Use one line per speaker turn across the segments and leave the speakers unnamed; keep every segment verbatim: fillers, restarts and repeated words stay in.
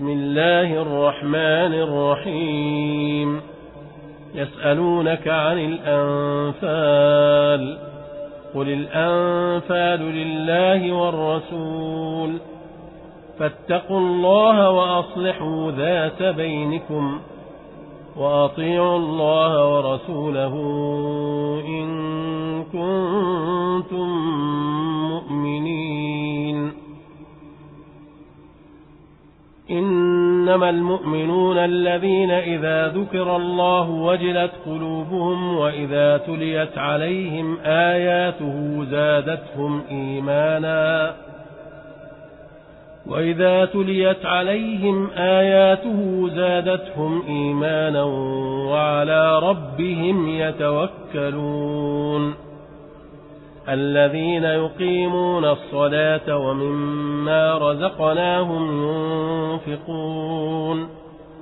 بسم الله الرحمن الرحيم يسألونك عن الأنفال قل الأنفال لله والرسول فاتقوا الله وأصلحوا ذات بينكم وأطيعوا الله ورسوله إن كنتم مؤمنين إنما المؤمنون الذين إذا ذكر الله وجلت قلوبهم وإذا تليت عليهم آياته زادتهم إيمانا وإذا تليت عليهم آياته زادتهم إيمانا وعلى ربهم يتوكلون الذين يقيمون الصلاة ومما رزقناهم ينفقون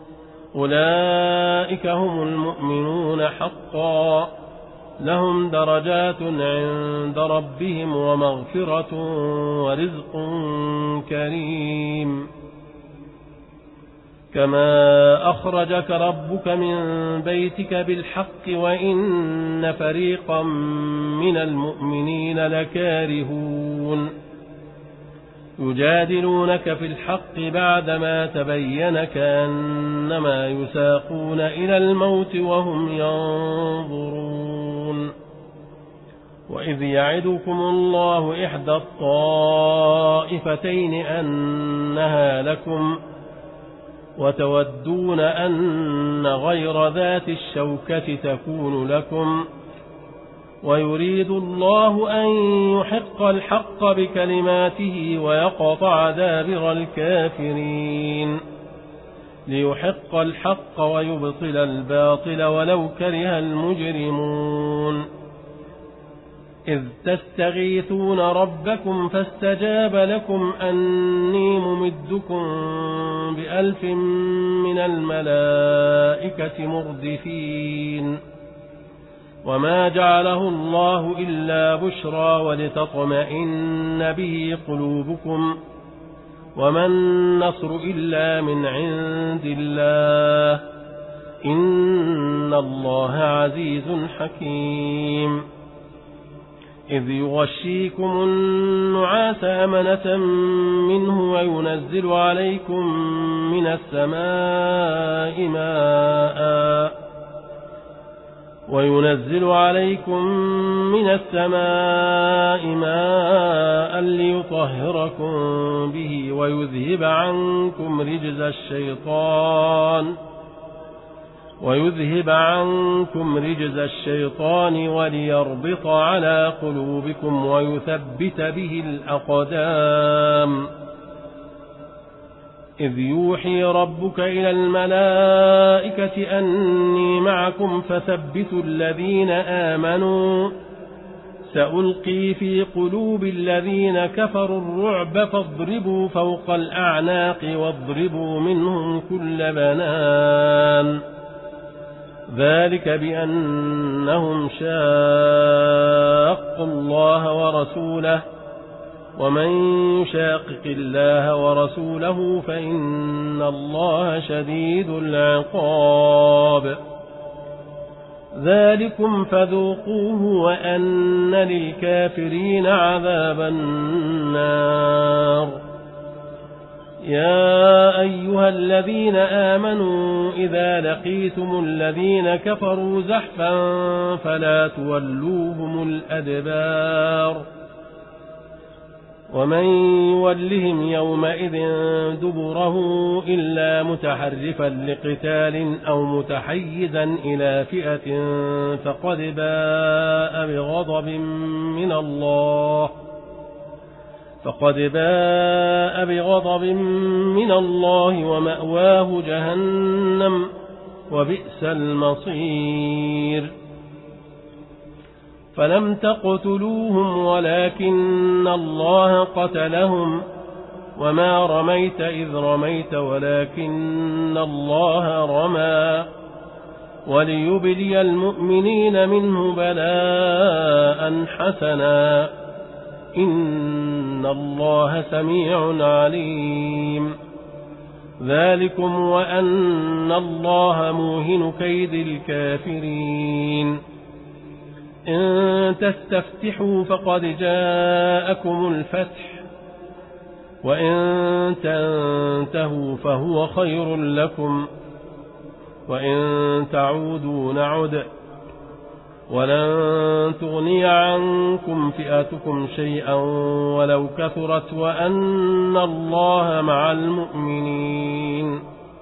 أولئك هم المؤمنون حقا لهم درجات عند ربهم ومغفرة ورزق كريم كما أخرجك ربك من بيتك بالحق وإن فريقا من المؤمنين لكارهون يجادلونك في الحق بعدما تبين كأنما يساقون إلى الموت وهم ينظرون وإذ يعدكم الله إحدى الطائفتين أنها لكم وتودون أن غير ذات الشوكة تكون لكم ويريد الله أن يحق الحق بكلماته ويقطع دابر الكافرين ليحق الحق ويبطل الباطل ولو كره المجرمون إذ تستغيثون ربكم فاستجاب لكم أني ممدكم بألف من الملائكة مردفين وما جعله الله إلا بشرى ولتطمئن به قلوبكم وما النصر إلا من عند الله إن الله عزيز حكيم إذ يغشيكم النعاس أمنة منه وينزل عليكم من السماء ماء وينزل عليكم من السماء ماء ليطهركم به ويذهب عنكم رجز الشيطان ويذهب عنكم رجز الشيطان وليربط على قلوبكم ويثبت به الأقدام إذ يوحي ربك إلى الملائكة أني معكم فثبتوا الذين آمنوا سألقي في قلوب الذين كفروا الرعب فاضربوا فوق الأعناق واضربوا منهم كل بنان ذلك بأنهم شاقوا الله ورسوله ومن يشاقق الله ورسوله فإن الله شديد العقاب ذلكم فذوقوه وأن للكافرين عذاب النار يا أيها الذين آمنوا إذا لقيتم الذين كفروا زحفا فلا تولوهم الأدبار ومن يولهم يومئذ دبره إلا متحرفا لقتال أو متحيزا إلى فئة فقد باء بغضب من الله فقد باء بغضب من الله ومأواه جهنم وبئس المصير فلم تقتلوهم ولكن الله قتلهم وما رميت إذ رميت ولكن الله رمى وليبلي المؤمنين منه بلاء حسنا إن الله سميع عليم ذلكم وأن الله موهن كيد الكافرين إن تستفتحوا فقد جاءكم الفتح وإن تنتهوا فهو خير لكم وإن تعودوا نعد ولن تغني عنكم فئتكم شيئا ولو كثرت وأن الله مع المؤمنين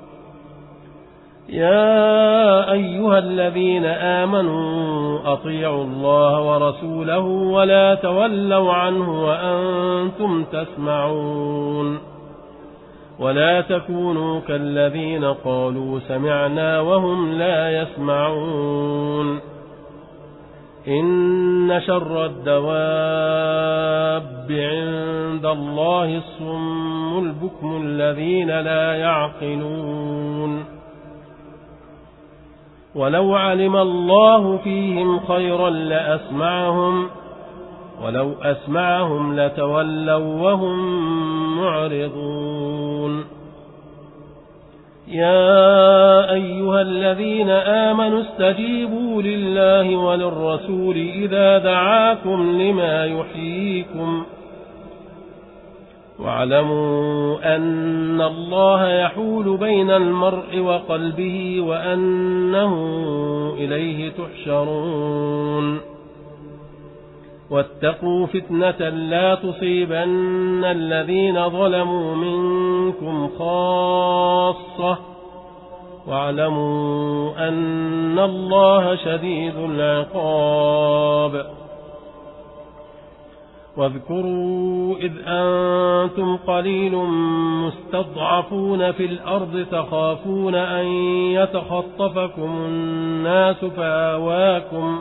يا أيها الذين آمنوا أطيعوا الله ورسوله ولا تولوا عنه وأنتم تسمعون ولا تكونوا كالذين قالوا سمعنا وهم لا يسمعون إن شر الدواب عند الله الصم البكم الذين لا يعقلون ولو علم الله فيهم خيرا لأسمعهم ولو أسمعهم لتولوا وهم معرضون يا أيها الذين آمنوا استجيبوا لله وللرسول إذا دعاكم لما يحييكم واعلموا أن الله يحول بين المرء وقلبه وأنه إليه تحشرون واتقوا فتنة لا تصيبن الذين ظلموا منكم خاصة واعلموا أن الله شديد العقاب واذكروا إذ أنتم قليل مستضعفون في الأرض تخافون أن يتخطفكم الناس فآواكم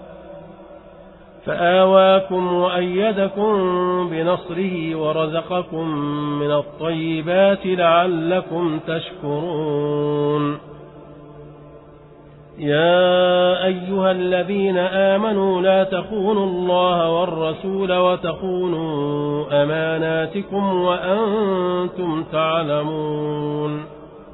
فآواكم وأيدكم بنصره ورزقكم من الطيبات لعلكم تشكرون يا أيها الذين آمنوا لا تخونوا الله والرسول وتخونوا أماناتكم وأنتم تعلمون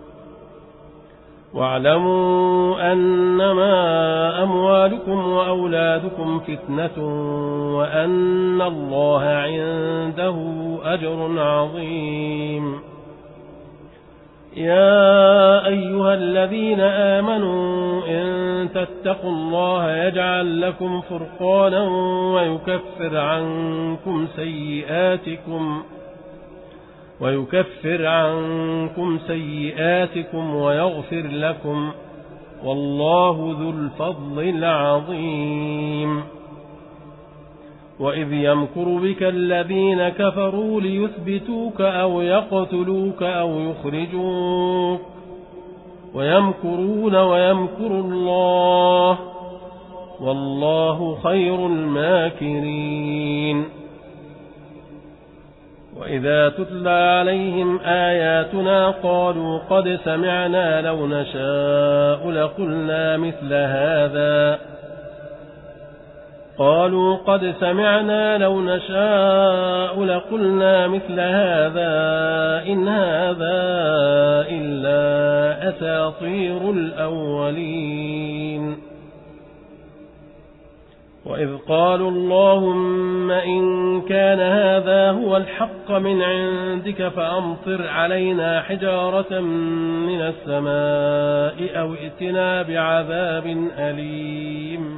واعلموا أنما أموالكم وأولادكم فتنة وأن الله عنده أجر عظيم يا أيها الذين آمنوا إن تتقوا الله يجعل لكم فرقانا ويكفر عنكم سيئاتكم ويكفر عنكم سيئاتكم ويغفر لكم والله ذو الفضل العظيم وإذ يمكر بك الذين كفروا ليثبتوك أو يقتلوك أو يخرجوك ويمكرون ويمكر الله والله خير الماكرين وإذا تتلى عليهم آياتنا قالوا قد سمعنا لو نشاء لقلنا مثل هذا قالوا قد سمعنا لو نشاء لقلنا مثل هذا إن هذا إلا أساطير الأولين وإذ قالوا اللهم إن كان هذا هو الحق من عندك فأمطر علينا حجارة من السماء أو ائتنا بعذاب أليم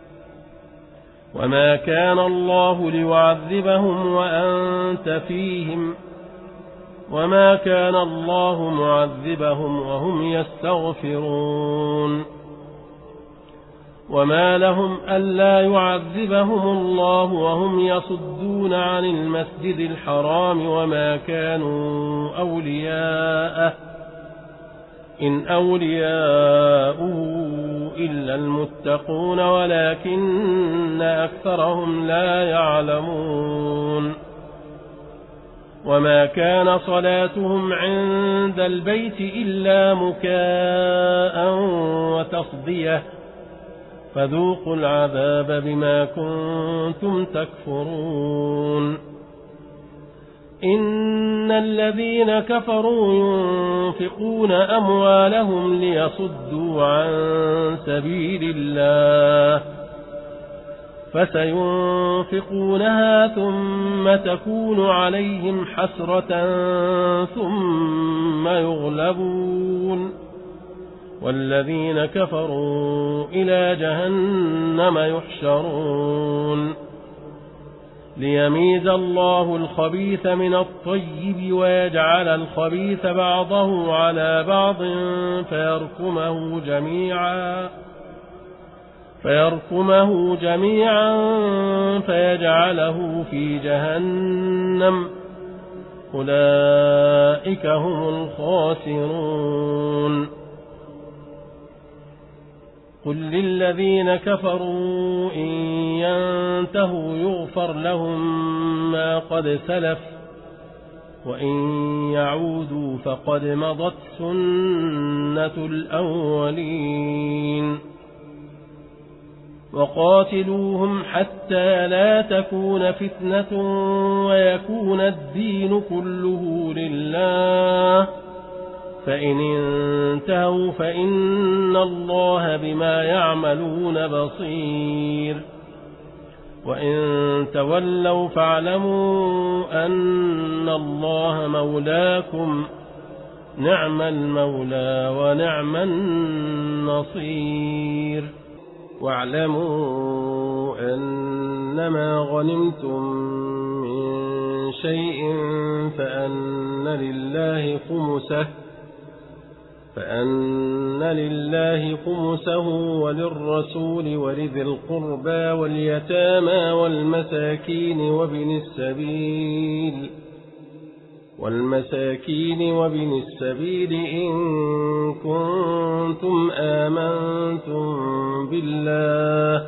وما كان الله ليعذبهم وأنت فيهم وما كان الله معذبهم وهم يستغفرون وما لهم ألا يعذبهم الله وهم يصدون عن المسجد الحرام وما كانوا أولياءه إن أولياؤه إلا المتقون ولكن أكثرهم لا يعلمون وما كان صلاتهم عند البيت إلا مكاء وتصدية فذوقوا العذاب بما كنتم تكفرون إن الذين كفروا ينفقون أموالهم ليصدوا عن سبيل الله فسينفقونها ثم تكون عليهم حسرة ثم يغلبون والذين كفروا إلى جهنم يحشرون ليميز الله الخبيث من الطيب ويجعل الخبيث بعضه على بعض فيركمه جميعا فيركمه جميعا فيجعله في جهنم أولئك هم الخاسرون قل للذين كفروا إن ينتهوا يغفر لهم ما قد سلف وإن يعودوا فقد مضت سنة الأولين وقاتلوهم حتى لا تكون فتنة ويكون الدين كله لله فإن انتهوا فإن الله بما يعملون بصير وإن تولوا فاعلموا أن الله مولاكم نعم المولى ونعم النصير واعلموا أنما غنمتم من شيء فأن لله خمسه فأن لله خمسه وللرسول ولذي القربى واليتامى والمساكين وابن السبيل والمساكين وابن السبيل إن كنتم آمنتم بالله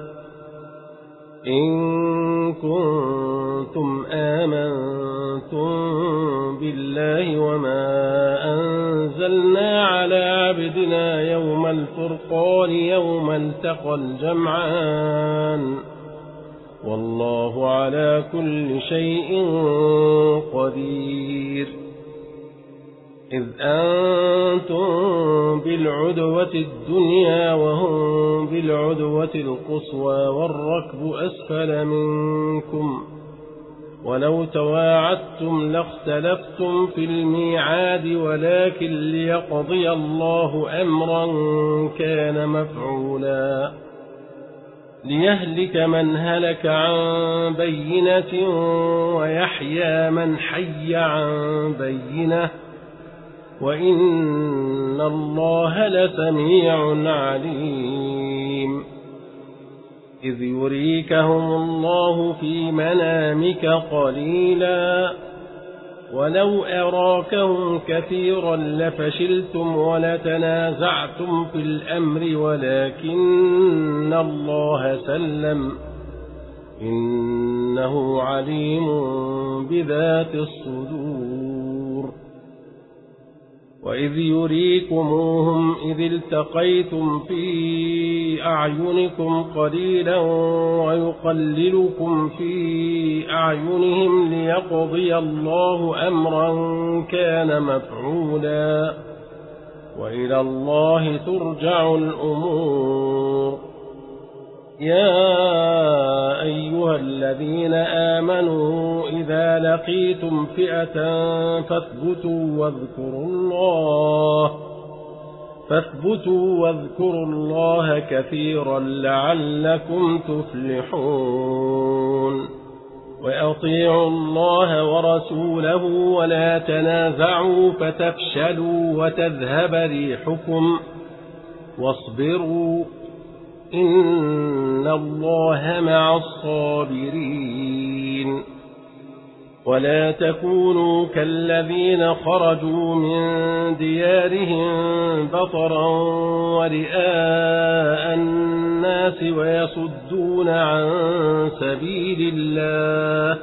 إن كنتم آمنتم بالله وما أنزلنا على عبدنا يوم الفرقان يوم التقى الجمعان والله على كل شيء قدير إذ أنتم بالعدوة الدنيا وهم بالعدوة القصوى والركب أسفل منكم ولو تواعدتم لاختلفتم في الميعاد ولكن ليقضي الله أمرا كان مفعولا ليهلك من هلك عن بينة ويحيى من حي عن بينة وإن الله لسميع عليم إذ يريكهم الله في منامك قليلا ولو أراكهم كثيرا لفشلتم ولتنازعتم في الأمر ولكن الله سلم إنه عليم بذات الصدور وإذ يريكموهم إذ التقيتم في أعينكم قليلا ويقللكم في أعينهم ليقضي الله أمرا كان مفعولا وإلى الله ترجع الأمور يا أيها الذين آمنوا إذا لقيتم فئة فاثبتوا واذكروا الله فاثبتوا واذكروا الله كثيرا لعلكم تفلحون وأطيعوا الله ورسوله ولا تنازعوا فتفشلوا وتذهب ريحكم واصبروا إن الله مع الصابرين ولا تكونوا كالذين خرجوا من ديارهم بطرا ورئاء الناس ويصدون عن سبيل الله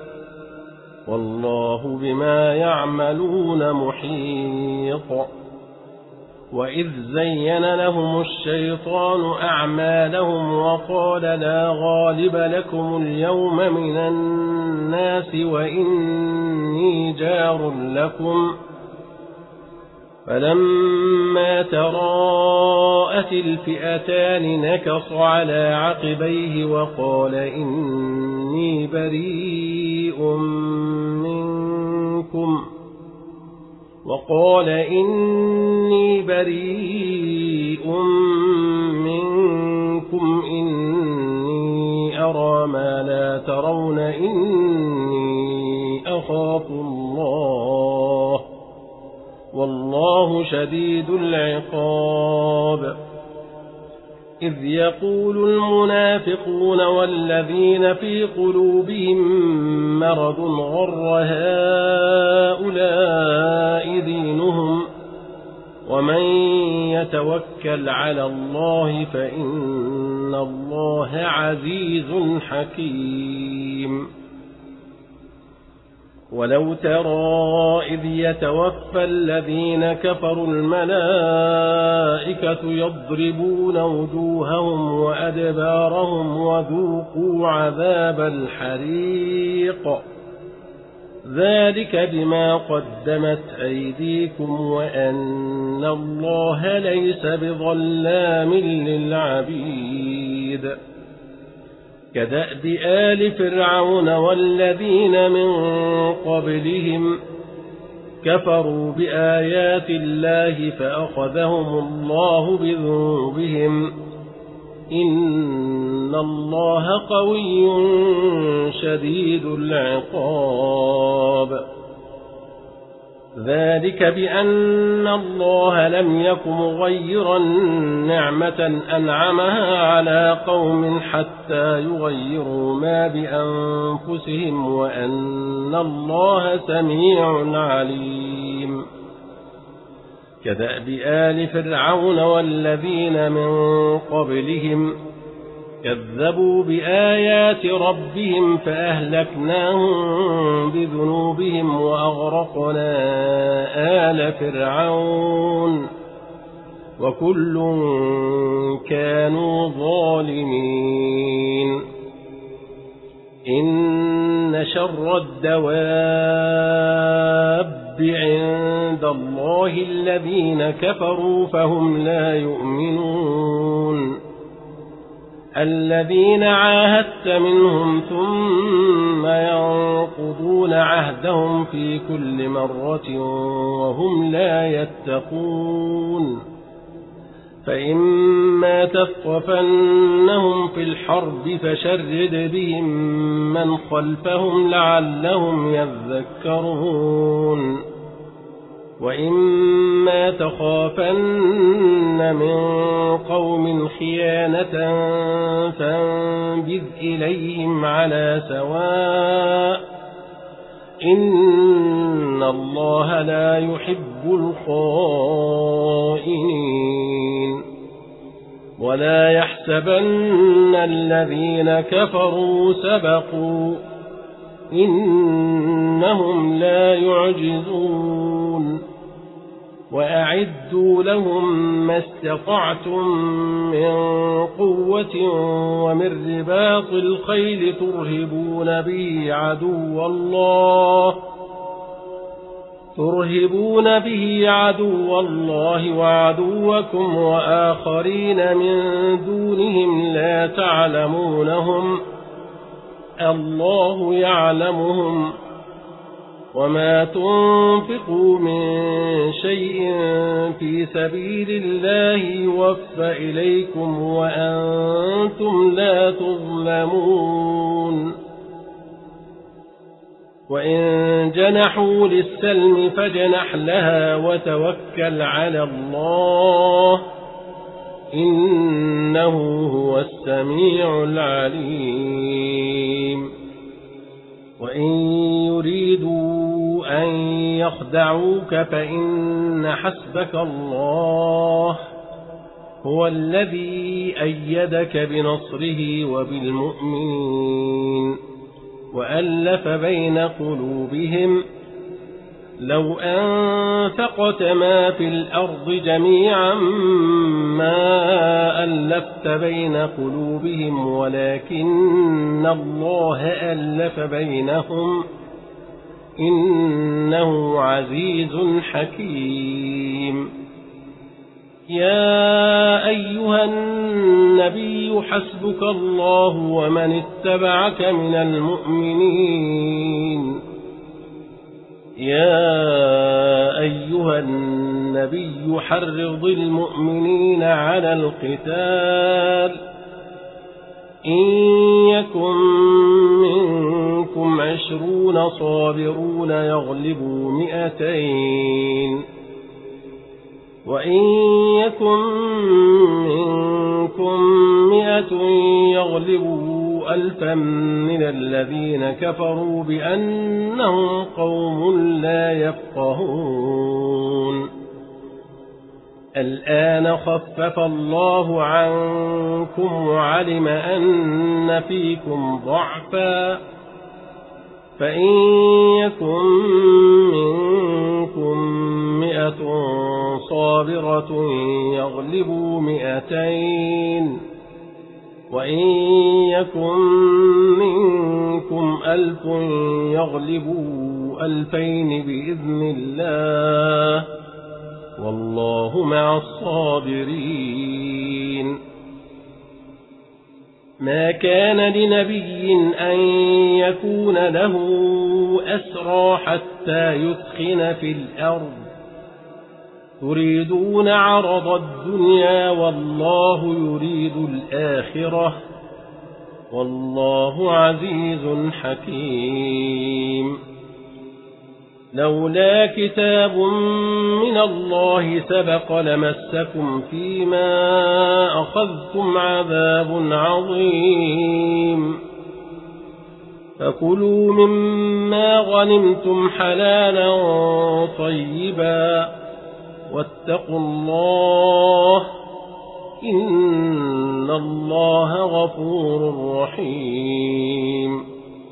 والله بما يعملون محيط وإذ زين لهم الشيطان أعمالهم وقال لا غالب لكم اليوم من الناس وإني جار لكم فلما تراءت الفئتان نكص على عقبيه وقال إني بريء منكم وقال إني بريء منكم إني أرى ما لا ترون إني أخاف الله والله شديد العقاب إذ يقول المنافقون والذين في قلوبهم مرض غر هؤلاء دينهم ومن يتوكل على الله فإن الله عزيز حكيم ولو ترى إذ يتوفى الذين كفروا الملائكة يضربون وجوههم وأدبارهم وذوقوا عذاب الحريق ذلك بما قدمت أيديكم وأن الله ليس بظلام للعبيد كدأب آل فرعون والذين من قبلهم كفروا بآيات الله فأخذهم الله بذنوبهم إن الله قوي شديد العقاب ذلك بأن الله لم يك مغيرا نعمة أنعمها على قوم حتى يغيروا ما بأنفسهم وأن الله سميع عليم كدأب آل فرعون والذين من قبلهم كذبوا بآيات ربهم فأهلكناهم بذنوبهم وأغرقنا آل فرعون وكل كانوا ظالمين إن شر الدواب عند الله الذين كفروا فهم لا يؤمنون الذين عاهدت منهم ثم ينقضون عهدهم في كل مرة وهم لا يتقون فإما تثقفنهم في الحرب فشرد بهم من خلفهم لعلهم يذكرون وإما تخافن من قوم خيانة فانبذ إليهم على سواء إن الله لا يحب الخائنين ولا يحسبن الذين كفروا سبقوا إنهم لا يعجزون وأعدوا لهم ما استطعتم من قوة ومن رباط الخيل ترهبون به عدو الله ترهبون به عدو الله وعدوكم وآخرين من دونهم لا تعلمونهم الله يعلمهم وما تنفقوا من شيء في سبيل الله يوفى إليكم وأنتم لا تظلمون وإن جنحوا للسلم فجنح لها وتوكل على الله إنه هو السميع العليم وإن يريدوا أن يخدعوك فإن حسبك الله هو الذي أيدك بنصره وبالمؤمنين وألف بين قلوبهم لو أنفقت ما في الأرض جميعا ما ألفت بين قلوبهم ولكن الله ألف بينهم إنه عزيز حكيم. يا أيها النبي حسبك الله ومن اتبعك من المؤمنين. يا أيها النبي حرض المؤمنين على القتال إن يكن منكم عشرون صابرون يغلبوا مئتين وإن يكن منكم مئة يغلبوا ألفا من الذين كفروا بأنهم قوم لا يفقهون. الآن خفف الله عنكم وعلم أن فيكم ضعفا فإن يكن منكم مئة صابرة يغلبوا مئتين وإن يكن منكم ألف يغلبوا ألفين بإذن الله والله مع الصابرين. ما كان لنبي أن يكون له أسرى حتى يثخن في الأرض تريدون عرض الدنيا والله يريد الآخرة والله عزيز حكيم. لولا كتاب من الله سبق لمسكم فيما أخذتم عذاب عظيم. فكلوا مما غنمتم حلالا طيبا واتقوا الله إن الله غفور رحيم.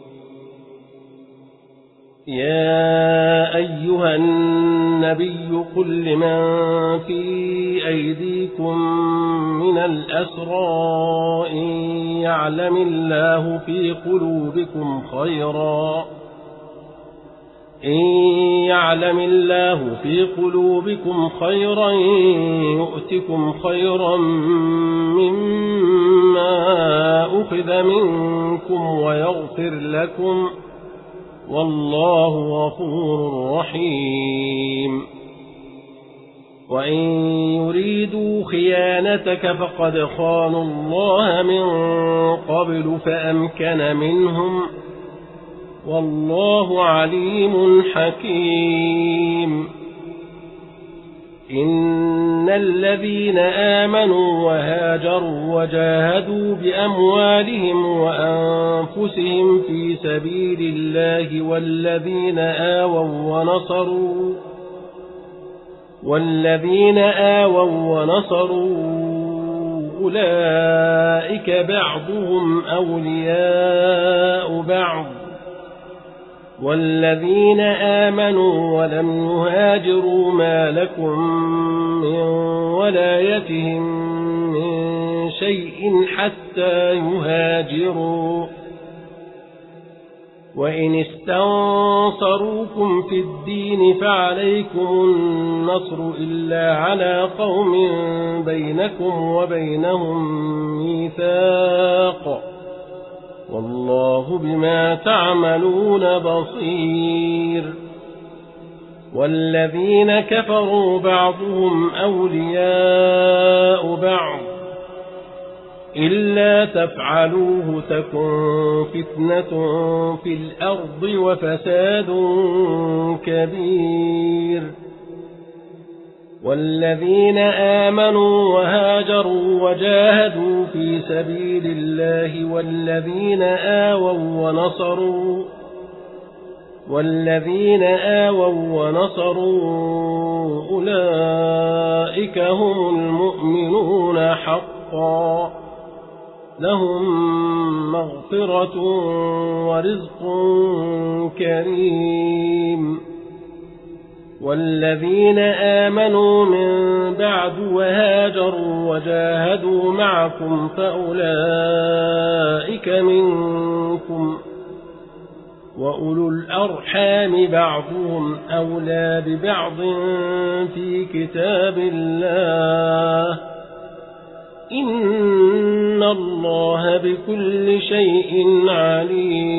يا أيها النبي قل لمن في أيديكم من الأسرى إن يعلم الله في قلوبكم خيرا إن يعلم الله في قلوبكم خيرا يؤتكم خيرا مما أخذ منكم ويغفر لكم والله غفور رحيم. وإن يريدوا خيانتك فقد خانوا الله من قبل فأمكن منهم والله عليم حكيم. إن الذين آمنوا وهاجروا وجاهدوا بأموالهم وأنفسهم في سبيل الله والذين آووا ونصروا والذين آووا ونصروا أولئك بعضهم أولياء بعض والذين آمنوا ولم يهاجروا ما لكم من ولايتهم من شيء حتى يهاجروا وإن استنصروكم في الدين فعليكم النصر إلا على قوم بينكم وبينهم ميثاق والله بما تعملون بصير. والذين كفروا بعضهم أولياء بعض إلا تفعلوه تكن فتنة في الأرض وفساد كبير. والذين آمنوا وهاجروا وجاهدوا في سبيل الله والذين آووا ونصروا والذين آووا ونصروا أولئك هم المؤمنون حقا لهم مغفرة ورزق كريم. والذين آمنوا من بعد وهاجروا وجاهدوا معكم فأولئك منكم، وأولو الأرحام بعضهم أولى ببعض في كتاب الله، إن الله بكل شيء عليم.